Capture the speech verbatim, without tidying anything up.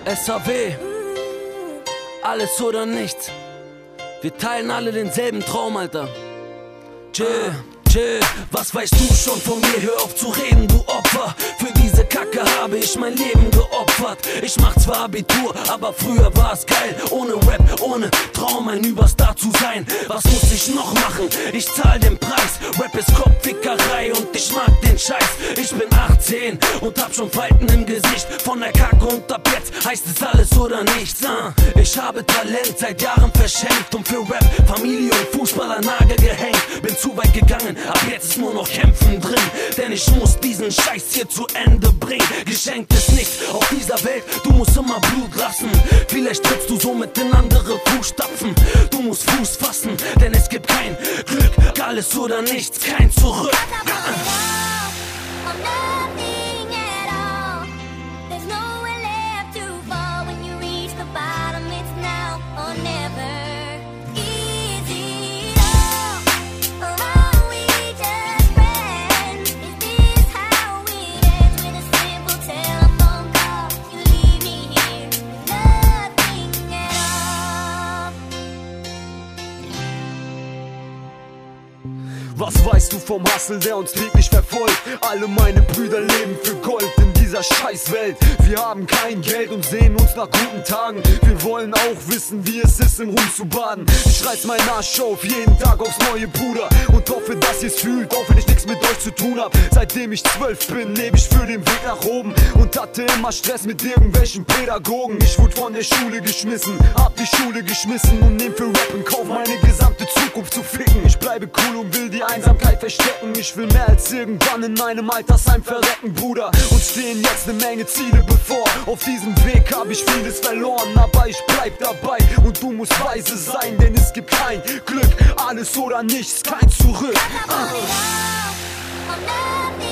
S H W, alles oder nichts. Wir teilen alle denselben Traum, Alter. Chill, chill, was weißt du schon von mir? Hör auf zu reden, du Opfer. Für diese Kacke habe ich mein Leben geopfert. Ich mach zwar Abitur, aber früher war es geil. Ohne Rap, ohne Traum, ein Überstar zu sein. Was muss ich noch machen? Ich zahl den Preis. Rap ist Kopffickerei und ich mag den Scheiß. Ich bin achtzehn und hab schon Falten im Gesicht. Von der Kacke und ab jetzt heißt es alles oder nichts. Ich habe Talent seit Jahren verschenkt und für Rap, Familie und Fußball an Nagel gehängt. Bin zu weit gegangen, ab jetzt ist nur noch Kämpfen drin. Denn ich muss diesen Scheiß hier zu Ende bringen. Geschenkt ist nichts auf dieser Welt, du musst immer Blut lassen. Vielleicht trittst du somit in andere Fußstapfen. Du musst Fuß fassen, denn es gibt kein Glück. Alles oder nichts, kein Zurück. Was weißt du vom Hustle, der uns täglich verfolgt? Alle meine Brüder leben für Gold in dieser Scheißwelt. Wir haben kein Geld und sehen uns nach guten Tagen. Wir wollen auch wissen, wie es ist, im Ruhm zu baden. Ich reiß meinen Arsch auf, jeden Tag aufs neue, Bruder. Und hoffe, dass ihr's fühlt, auch wenn ich nichts mit euch zu tun hab. Seitdem ich zwölf bin, lebe ich für den Weg nach oben. Und hatte immer Stress mit irgendwelchen Pädagogen. Ich wurde von der Schule geschmissen, hab die Schule geschmissen und nehm für Rap in Kauf, meine gesamte Zukunft zu ficken. Ich bleibe cool und will die Einsamkeit verstecken. Ich will mehr als irgendwann in meinem Altersheim verrecken, Bruder. Uns stehen jetzt eine Menge Ziele bevor. Auf diesem Weg hab ich vieles verloren, aber ich bleib dabei und du musst weise sein, denn es gibt kein Glück. Alles oder nichts, kein Zurück. Ah.